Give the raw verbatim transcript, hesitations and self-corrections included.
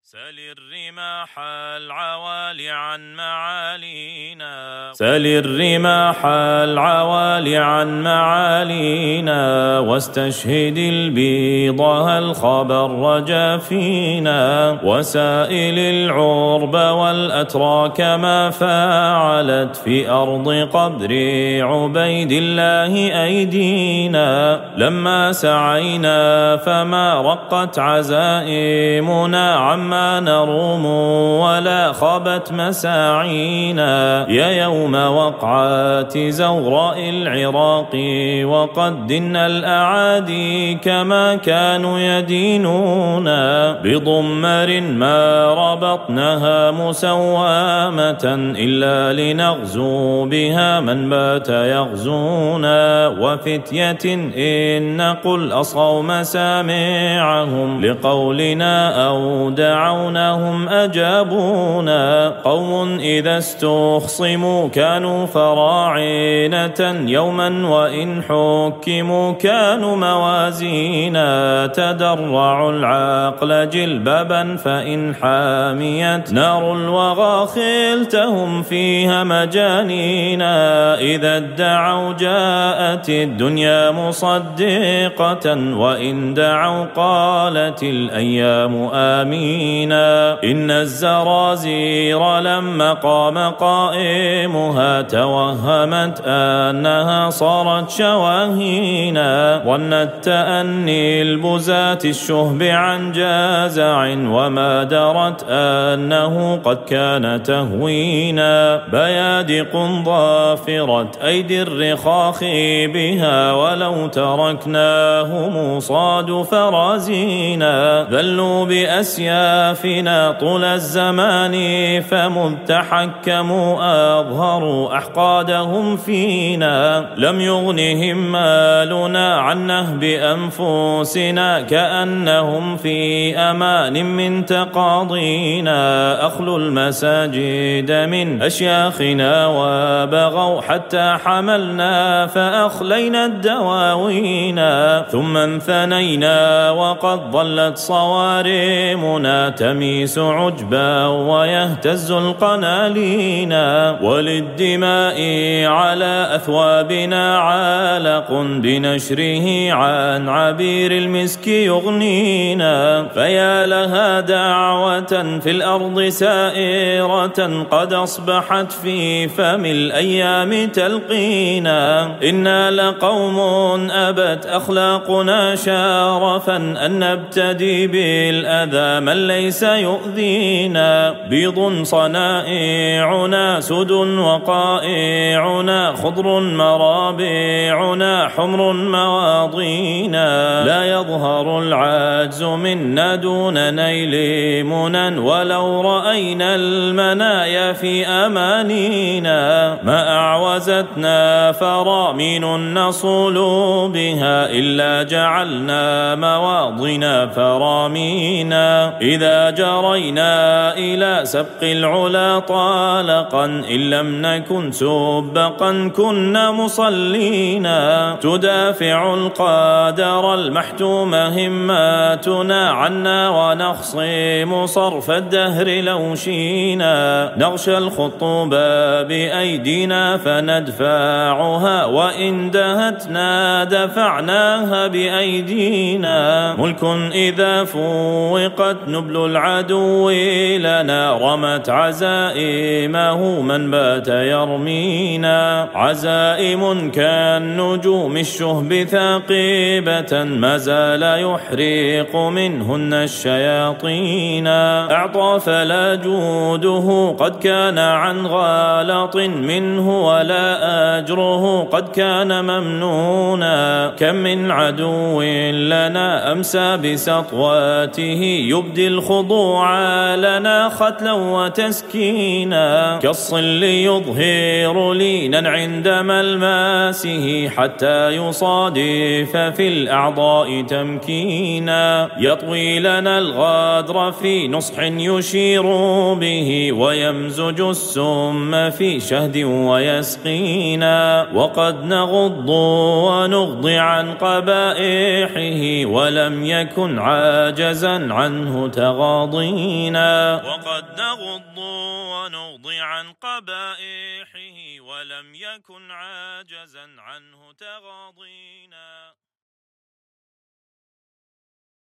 سل الرماح العوالي عن معالينا سل الرماح العوالي عن معالينا واستشهد البيض هل خبر رجا فينا وسائل العرب والأتراك ما فعلت في أرض قبر عبيد الله أيدينا لما سعينا فما رقت عزائمنا عما نروم ولا خبت مساعينا يا يوم وقعات زوراء العراق وقد دن الأعادي كما كانوا يدينونا بضمر ما ربطناها مسوامة إلا لنغزو بها من بات يغزونا وفتية إن نقل أصغوا مسامعهم لقولنا أو دعوناهم أجابونا قوم إذا استخصموا كانوا فراعنة يوما وإن حكموا كانوا موازينا تدرعوا العقل جلبابا فإن حاميت نار الوغى خلتهم فيها مجانينا إذا ادعوا جاءت الدنيا مصدقة وإن دعوا قالت الأيام آمينا إن الزرازير لما قام قائمها توهمت أنها صارت شواهينا ظنت تأني البزات الشهب عن جازع وما درت أنه قد كان تهوينا بيادق ضافرت أيدي الرخاخ بها ولو تركناهم صاد فرازينا ذلوا بأسيافنا طول الزمان فمذ تحكموا أظهروا أحقادهم فينا لم يغنهم مالنا عن نهب أنفسنا كأنهم في أمان من تقاضينا أخلوا المساجد من أشياخنا وبغوا حتى حملنا فأخلينا الدواوينا ثم انثنينا وقد ظلت صوارمنا تميس عجبا ويهتز القنالينا وللدماء على أثوابنا عالق بنشره عن عبير المسك يغنينا فيا لها دعوة في الأرض سائرة قد أصبحت في فم الأيام تلقينا إنا لقوم أبت أخلاقنا شارفا أن نبتدي بالأذى من ليس يؤذينا بيض صنائعنا سد وقائعنا خضر مرابعنا حمر مواضينا لا يظهر العجز منا دون نيل منى ولو رأينا المنايا في أمانينا ما أعوزتنا فرامين نصول بها إلا جعلنا مواضنا فرامينا إذا جرينا إلى سبق العلا طالقا إن لم نكن سبقا كنا مصلينا تدافع القادر المحتوم هماتنا عنا ونخصم صرف الدهر لو شينا نغشى الخطوب بأيدينا فندفعها وإن دهتنا دفعناها بأيدينا ملك إذا فوقت نبل العدو لنا رمت عزائمه من بات يرمينا عزائم كالنجوم الشهب ثاقبة ما زال يحرق منهن الشياطين أعطى فلا جوده قد كان عن غالط منه ولا أجره قد كان ممنونا كم من عدو لنا أمسى بسطواته يبدي الخضوع لنا ختلا وتسكينا كالصل يظهر لينا عند ملماسه حتى يصادف في الأعضاء تمكينا يطوي لنا الغدر في نصح يشير به ويمزج السم في شهد ويسقينا وقد نغض ونغضي عن قبائحه ولم يكن عاجزا عنه تغييرا مغاضينا، وقد نغض ونغضي عن قبائحه ولم يكن عاجزا عنه تغاضينا.